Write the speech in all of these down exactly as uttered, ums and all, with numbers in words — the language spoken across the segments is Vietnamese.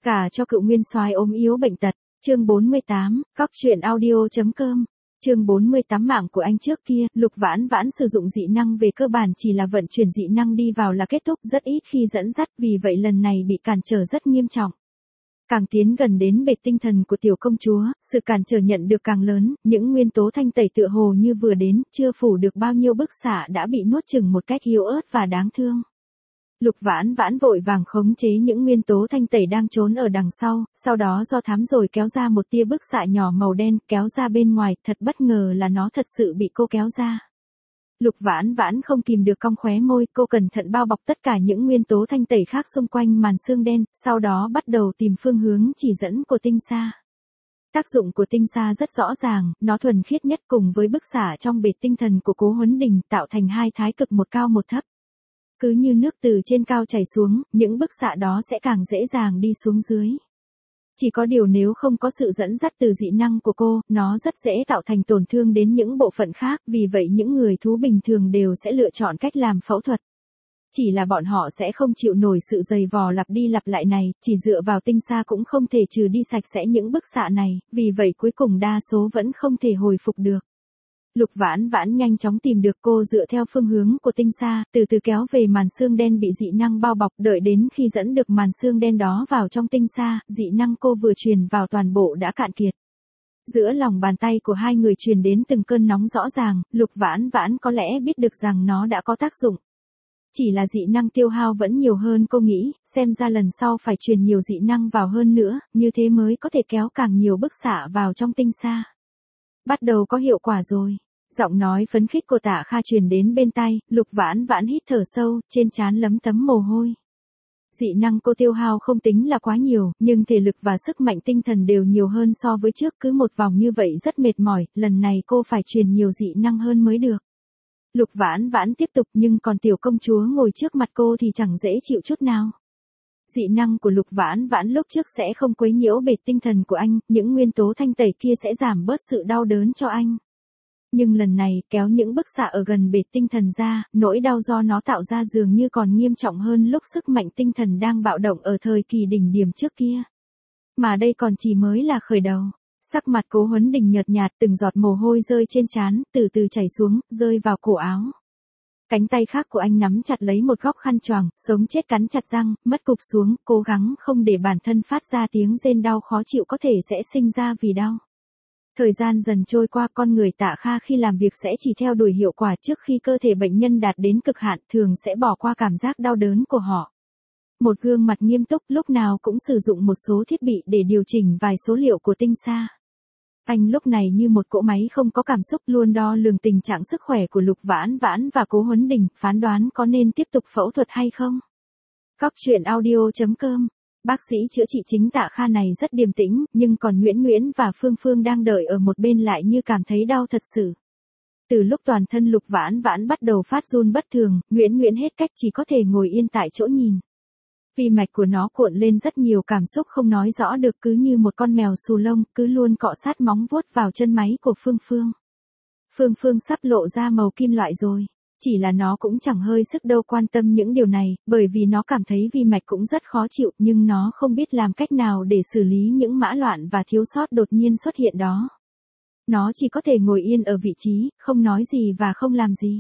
Cả cho cựu nguyên soái ốm yếu bệnh tật. Chương bốn mươi tám, Cóc truyện audio.com. Chương bốn mươi tám Mạng của anh trước kia, Lục Vãn Vãn sử dụng dị năng về cơ bản chỉ là vận chuyển dị năng đi vào là kết thúc, rất ít khi dẫn dắt, vì vậy lần này bị cản trở rất nghiêm trọng. Càng tiến gần đến bệt tinh thần của tiểu công chúa, sự cản trở nhận được càng lớn, những nguyên tố thanh tẩy tựa hồ như vừa đến, chưa phủ được bao nhiêu bức xạ đã bị nuốt chửng một cách yếu ớt và đáng thương. Lục Vãn Vãn vội vàng khống chế những nguyên tố thanh tẩy đang trốn ở đằng sau, sau đó do thám rồi kéo ra một tia bức xạ nhỏ màu đen, kéo ra bên ngoài, thật bất ngờ là nó thật sự bị cô kéo ra. Lục Vãn Vãn không kìm được cong khóe môi, cô cẩn thận bao bọc tất cả những nguyên tố thanh tẩy khác xung quanh màn xương đen, sau đó bắt đầu tìm phương hướng chỉ dẫn của tinh sa. Tác dụng của tinh sa rất rõ ràng, nó thuần khiết nhất cùng với bức xạ trong bệt tinh thần của Cố Huấn Đình tạo thành hai thái cực một cao một thấp. Cứ như nước từ trên cao chảy xuống, những bức xạ đó sẽ càng dễ dàng đi xuống dưới. Chỉ có điều nếu không có sự dẫn dắt từ dị năng của cô, nó rất dễ tạo thành tổn thương đến những bộ phận khác, vì vậy những người thú bình thường đều sẽ lựa chọn cách làm phẫu thuật. Chỉ là bọn họ sẽ không chịu nổi sự dày vò lặp đi lặp lại này, chỉ dựa vào tinh sa cũng không thể trừ đi sạch sẽ những bức xạ này, vì vậy cuối cùng đa số vẫn không thể hồi phục được. Lục Vãn Vãn nhanh chóng tìm được cô dựa theo phương hướng của tinh sa, từ từ kéo về màn xương đen bị dị năng bao bọc, đợi đến khi dẫn được màn xương đen đó vào trong tinh sa, dị năng cô vừa truyền vào toàn bộ đã cạn kiệt. Giữa lòng bàn tay của hai người truyền đến từng cơn nóng rõ ràng, Lục Vãn Vãn có lẽ biết được rằng nó đã có tác dụng. Chỉ là dị năng tiêu hao vẫn nhiều hơn cô nghĩ, xem ra lần sau phải truyền nhiều dị năng vào hơn nữa, như thế mới có thể kéo càng nhiều bức xạ vào trong tinh sa. Bắt đầu có hiệu quả rồi. Giọng nói phấn khích của Tạ Kha truyền đến bên tai, Lục Vãn Vãn hít thở sâu, trên trán lấm tấm mồ hôi. Dị năng cô tiêu hao không tính là quá nhiều, nhưng thể lực và sức mạnh tinh thần đều nhiều hơn so với trước, cứ một vòng như vậy rất mệt mỏi, lần này cô phải truyền nhiều dị năng hơn mới được. Lục Vãn Vãn tiếp tục, nhưng còn tiểu công chúa ngồi trước mặt cô thì chẳng dễ chịu chút nào. Dị năng của Lục Vãn Vãn lúc trước sẽ không quấy nhiễu bệt tinh thần của anh, những nguyên tố thanh tẩy kia sẽ giảm bớt sự đau đớn cho anh. Nhưng lần này, kéo những bức xạ ở gần bệt tinh thần ra, nỗi đau do nó tạo ra dường như còn nghiêm trọng hơn lúc sức mạnh tinh thần đang bạo động ở thời kỳ đỉnh điểm trước kia. Mà đây còn chỉ mới là khởi đầu. Sắc mặt Cố Huấn Đình nhợt nhạt, từng giọt mồ hôi rơi trên trán, từ từ chảy xuống, rơi vào cổ áo. Cánh tay khác của anh nắm chặt lấy một góc khăn choàng, sống chết cắn chặt răng, mất cục xuống, cố gắng không để bản thân phát ra tiếng rên đau khó chịu có thể sẽ sinh ra vì đau. Thời gian dần trôi qua, con người Tạ Kha khi làm việc sẽ chỉ theo đuổi hiệu quả, trước khi cơ thể bệnh nhân đạt đến cực hạn, thường sẽ bỏ qua cảm giác đau đớn của họ. Một gương mặt nghiêm túc, lúc nào cũng sử dụng một số thiết bị để điều chỉnh vài số liệu của tinh sa. Anh lúc này như một cỗ máy không có cảm xúc, luôn đo lường tình trạng sức khỏe của Lục Vãn Vãn và Cố Huấn Đình, phán đoán có nên tiếp tục phẫu thuật hay không. Cóc truyện audio.com. Bác sĩ chữa trị chính Tạ Kha này rất điềm tĩnh, nhưng còn Nguyễn Nguyễn và Phương Phương đang đợi ở một bên lại như cảm thấy đau thật sự. Từ lúc toàn thân Lục Vãn Vãn bắt đầu phát run bất thường, Nguyễn Nguyễn hết cách chỉ có thể ngồi yên tại chỗ nhìn. Vì mạch của nó cuộn lên rất nhiều cảm xúc không nói rõ được, cứ như một con mèo xù lông, cứ luôn cọ sát móng vuốt vào chân máy của Phương Phương. Phương Phương sắp lộ ra màu kim loại rồi. Chỉ là nó cũng chẳng hơi sức đâu quan tâm những điều này, bởi vì nó cảm thấy vi mạch cũng rất khó chịu, nhưng nó không biết làm cách nào để xử lý những mã loạn và thiếu sót đột nhiên xuất hiện đó. Nó chỉ có thể ngồi yên ở vị trí, không nói gì và không làm gì.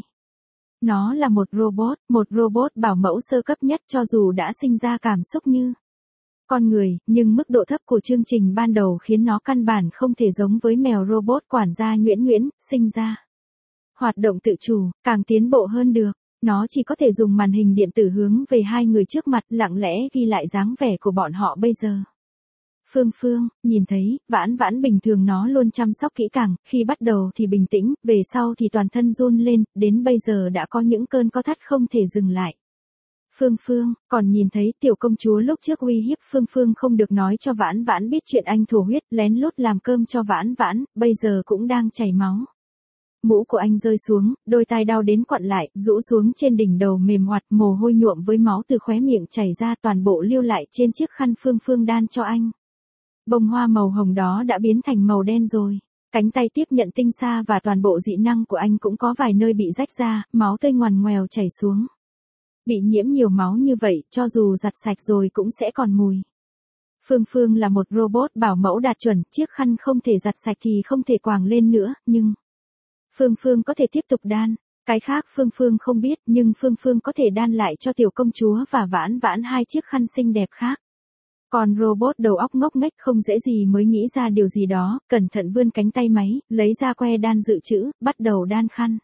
Nó là một robot, một robot bảo mẫu sơ cấp nhất, cho dù đã sinh ra cảm xúc như con người, nhưng mức độ thấp của chương trình ban đầu khiến nó căn bản không thể giống với mèo robot quản gia Nguyễn Nguyễn, sinh ra. Hoạt động tự chủ, càng tiến bộ hơn được, nó chỉ có thể dùng màn hình điện tử hướng về hai người trước mặt, lặng lẽ ghi lại dáng vẻ của bọn họ bây giờ. Phương Phương, nhìn thấy, Vãn Vãn bình thường nó luôn chăm sóc kỹ càng, khi bắt đầu thì bình tĩnh, về sau thì toàn thân run lên, đến bây giờ đã có những cơn co thắt không thể dừng lại. Phương Phương, còn nhìn thấy tiểu công chúa lúc trước uy hiếp Phương Phương không được nói cho Vãn Vãn biết chuyện anh thổ huyết, lén lút làm cơm cho Vãn Vãn, bây giờ cũng đang chảy máu. Mũ của anh rơi xuống, đôi tai đau đến quặn lại, rũ xuống trên đỉnh đầu mềm hoạt, mồ hôi nhuộm với máu từ khóe miệng chảy ra, toàn bộ lưu lại trên chiếc khăn Phương Phương đan cho anh. Bông hoa màu hồng đó đã biến thành màu đen rồi. Cánh tay tiếp nhận tinh sa và toàn bộ dị năng của anh cũng có vài nơi bị rách ra, máu tươi ngoằn ngoèo chảy xuống. Bị nhiễm nhiều máu như vậy, cho dù giặt sạch rồi cũng sẽ còn mùi. Phương Phương là một robot bảo mẫu đạt chuẩn, chiếc khăn không thể giặt sạch thì không thể quàng lên nữa, nhưng Phương Phương có thể tiếp tục đan. Cái khác Phương Phương không biết, nhưng Phương Phương có thể đan lại cho tiểu công chúa và Vãn Vãn hai chiếc khăn xinh đẹp khác. Còn robot đầu óc ngốc nghếch không dễ gì mới nghĩ ra điều gì đó, cẩn thận vươn cánh tay máy, lấy ra que đan dự trữ, bắt đầu đan khăn.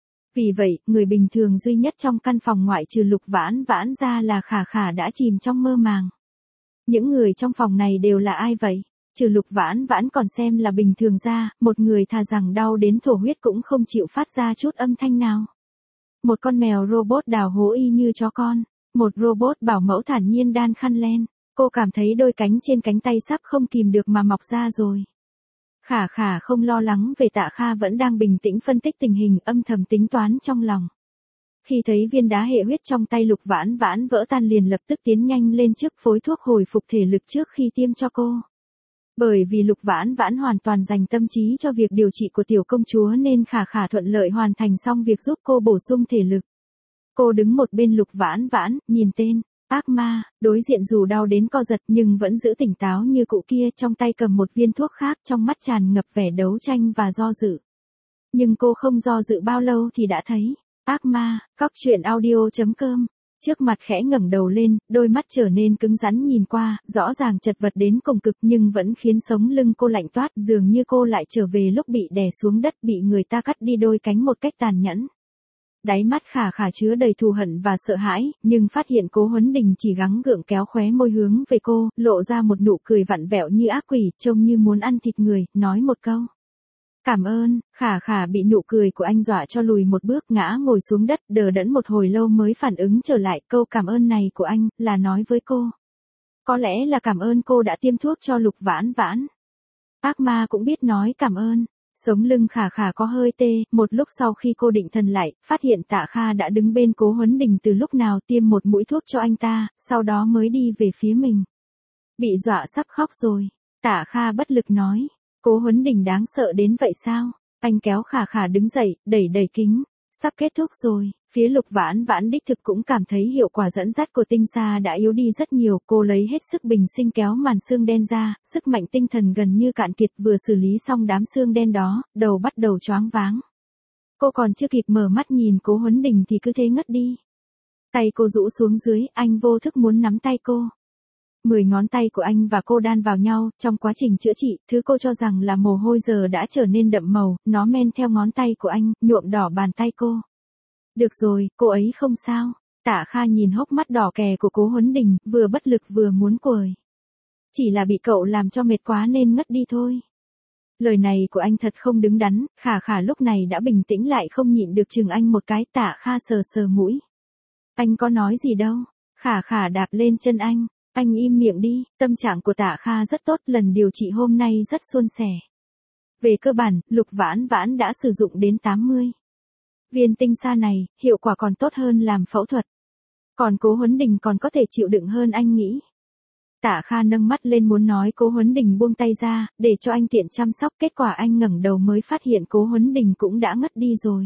Vì vậy, người bình thường duy nhất trong căn phòng ngoại trừ Lục Vãn Vãn ra là Khả Khả đã chìm trong mơ màng. Những người trong phòng này đều là ai vậy? Trừ Lục Vãn Vãn còn xem là bình thường ra, một người thà rằng đau đến thổ huyết cũng không chịu phát ra chút âm thanh nào. Một con mèo robot đào hố y như chó con, một robot bảo mẫu thản nhiên đan khăn len. Cô cảm thấy đôi cánh trên cánh tay sắp không kìm được mà mọc ra rồi. Khả Khả không lo lắng về Tạ Kha vẫn đang bình tĩnh phân tích tình hình, âm thầm tính toán trong lòng. Khi thấy viên đá hệ huyết trong tay Lục Vãn Vãn vỡ tan liền lập tức tiến nhanh lên trước phối thuốc hồi phục thể lực trước khi tiêm cho cô. Bởi vì Lục Vãn Vãn hoàn toàn dành tâm trí cho việc điều trị của tiểu công chúa nên Khả Khả thuận lợi hoàn thành xong việc giúp cô bổ sung thể lực. Cô đứng một bên Lục Vãn Vãn, nhìn tên ác ma, đối diện dù đau đến co giật nhưng vẫn giữ tỉnh táo như cụ kia, trong tay cầm một viên thuốc khác, trong mắt tràn ngập vẻ đấu tranh và do dự. Nhưng cô không do dự bao lâu thì đã thấy ác ma. Cóc truyện audio chấm com. Trước mặt khẽ ngẩng đầu lên, đôi mắt trở nên cứng rắn nhìn qua, rõ ràng chật vật đến cùng cực nhưng vẫn khiến sống lưng cô lạnh toát, dường như cô lại trở về lúc bị đè xuống đất, bị người ta cắt đi đôi cánh một cách tàn nhẫn. Đáy mắt Khả Khả chứa đầy thù hận và sợ hãi, nhưng phát hiện Cố Huấn Đình chỉ gắng gượng kéo khóe môi hướng về cô, lộ ra một nụ cười vặn vẹo như ác quỷ, trông như muốn ăn thịt người, nói một câu. Cảm ơn. Khả Khả bị nụ cười của anh dọa cho lùi một bước, ngã ngồi xuống đất, đờ đẫn một hồi lâu mới phản ứng trở lại, câu cảm ơn này của anh, là nói với cô. Có lẽ là cảm ơn cô đã tiêm thuốc cho Lục Vãn Vãn. Ác ma cũng biết nói cảm ơn. Sống lưng Khả Khả có hơi tê, một lúc sau khi cô định thần lại, phát hiện Tạ Kha đã đứng bên Cố Huấn Đình từ lúc nào, tiêm một mũi thuốc cho anh ta, sau đó mới đi về phía mình. Bị dọa sắp khóc rồi. Tạ Kha bất lực nói. Cố Huấn Đình đáng sợ đến vậy sao? Anh kéo Khả Khả đứng dậy, đẩy đẩy kính. Sắp kết thúc rồi. Phía Lục Vãn Vãn đích thực cũng cảm thấy hiệu quả dẫn dắt của tinh xa đã yếu đi rất nhiều, cô lấy hết sức bình sinh kéo màn xương đen ra, sức mạnh tinh thần gần như cạn kiệt, vừa xử lý xong đám xương đen đó, đầu bắt đầu choáng váng. Cô còn chưa kịp mở mắt nhìn Cố Huấn Đình thì cứ thế ngất đi. Tay cô rũ xuống dưới, anh vô thức muốn nắm tay cô. Mười ngón tay của anh và cô đan vào nhau, trong quá trình chữa trị, thứ cô cho rằng là mồ hôi giờ đã trở nên đậm màu, nó men theo ngón tay của anh, nhuộm đỏ bàn tay cô. Được rồi, cô ấy không sao. Tạ Kha nhìn hốc mắt đỏ kè của Cố Huấn Đình, vừa bất lực vừa muốn quời. Chỉ là bị cậu làm cho mệt quá nên ngất đi thôi. Lời này của anh thật không đứng đắn, Khả Khả lúc này đã bình tĩnh lại, không nhịn được chừng anh một cái. Tạ Kha sờ sờ mũi. Anh có nói gì đâu. Khả Khả đạp lên chân anh. Anh im miệng đi. Tâm trạng của Tạ Kha rất tốt, lần điều trị hôm nay rất suôn sẻ. Về cơ bản, Lục Vãn Vãn đã sử dụng đến tám mươi viên tinh xa này, hiệu quả còn tốt hơn làm phẫu thuật. Còn Cố Huấn Đình còn có thể chịu đựng hơn anh nghĩ. Tạ Kha nâng mắt lên muốn nói Cố Huấn Đình buông tay ra, để cho anh tiện chăm sóc, kết quả anh ngẩng đầu mới phát hiện Cố Huấn Đình cũng đã ngất đi rồi.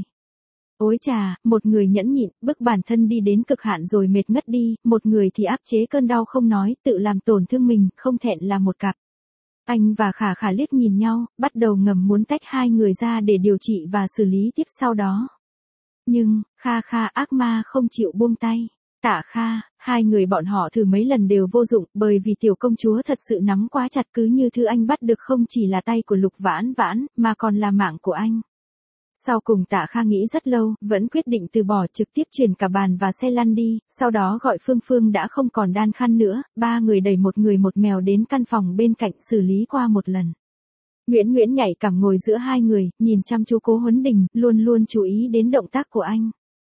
Ôi chà, một người nhẫn nhịn, bức bản thân đi đến cực hạn rồi mệt ngất đi, một người thì áp chế cơn đau không nói, tự làm tổn thương mình, không thẹn là một cặp. Anh và Khả Khả liếc nhìn nhau, bắt đầu ngầm muốn tách hai người ra để điều trị và xử lý tiếp sau đó. Nhưng, Kha Kha ác ma không chịu buông tay. Tạ Kha, hai người bọn họ thử mấy lần đều vô dụng, bởi vì tiểu công chúa thật sự nắm quá chặt, cứ như thứ anh bắt được không chỉ là tay của Lục Vãn Vãn, mà còn là mạng của anh. Sau cùng Tạ Kha nghĩ rất lâu, vẫn quyết định từ bỏ, trực tiếp chuyển cả bàn và xe lăn đi, sau đó gọi Phương Phương đã không còn đan khăn nữa, ba người đẩy một người một mèo đến căn phòng bên cạnh xử lý qua một lần. Nguyễn Nguyễn nhảy cằm ngồi giữa hai người, nhìn chăm chú Cố Huấn Đình, luôn luôn chú ý đến động tác của anh.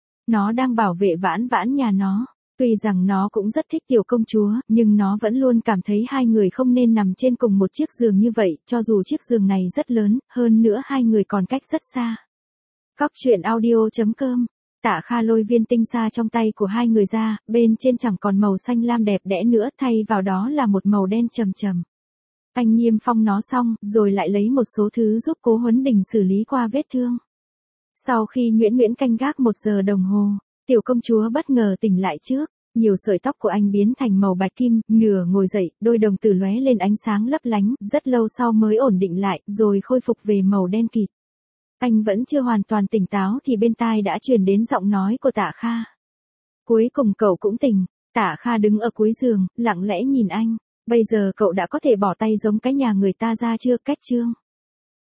Nó đang bảo vệ Vãn Vãn nhà nó. Tuy rằng nó cũng rất thích tiểu công chúa, nhưng nó vẫn luôn cảm thấy hai người không nên nằm trên cùng một chiếc giường như vậy, cho dù chiếc giường này rất lớn, hơn nữa hai người còn cách rất xa. Cóc truyện audio chấm com. Tạ Kha lôi viên tinh xa trong tay của hai người ra, bên trên chẳng còn màu xanh lam đẹp đẽ nữa, thay vào đó là một màu đen trầm trầm. Anh niêm phong nó xong, rồi lại lấy một số thứ giúp Cố Huấn Đình xử lý qua vết thương. Sau khi Nguyễn Nguyễn canh gác một giờ đồng hồ, tiểu công chúa bất ngờ tỉnh lại trước. nhiều sợi tóc của anh biến thành màu bạch kim, nửa ngồi dậy, đôi đồng tử lóe lên ánh sáng lấp lánh, rất lâu sau mới ổn định lại, rồi khôi phục về màu đen kịt. Anh vẫn chưa hoàn toàn tỉnh táo thì bên tai đã truyền đến giọng nói của Tạ Kha. Cuối cùng cậu cũng tỉnh. Tạ Kha đứng ở cuối giường, lặng lẽ nhìn anh. Bây giờ cậu đã có thể bỏ tay giống cái nhà người ta ra chưa, Cách Trương?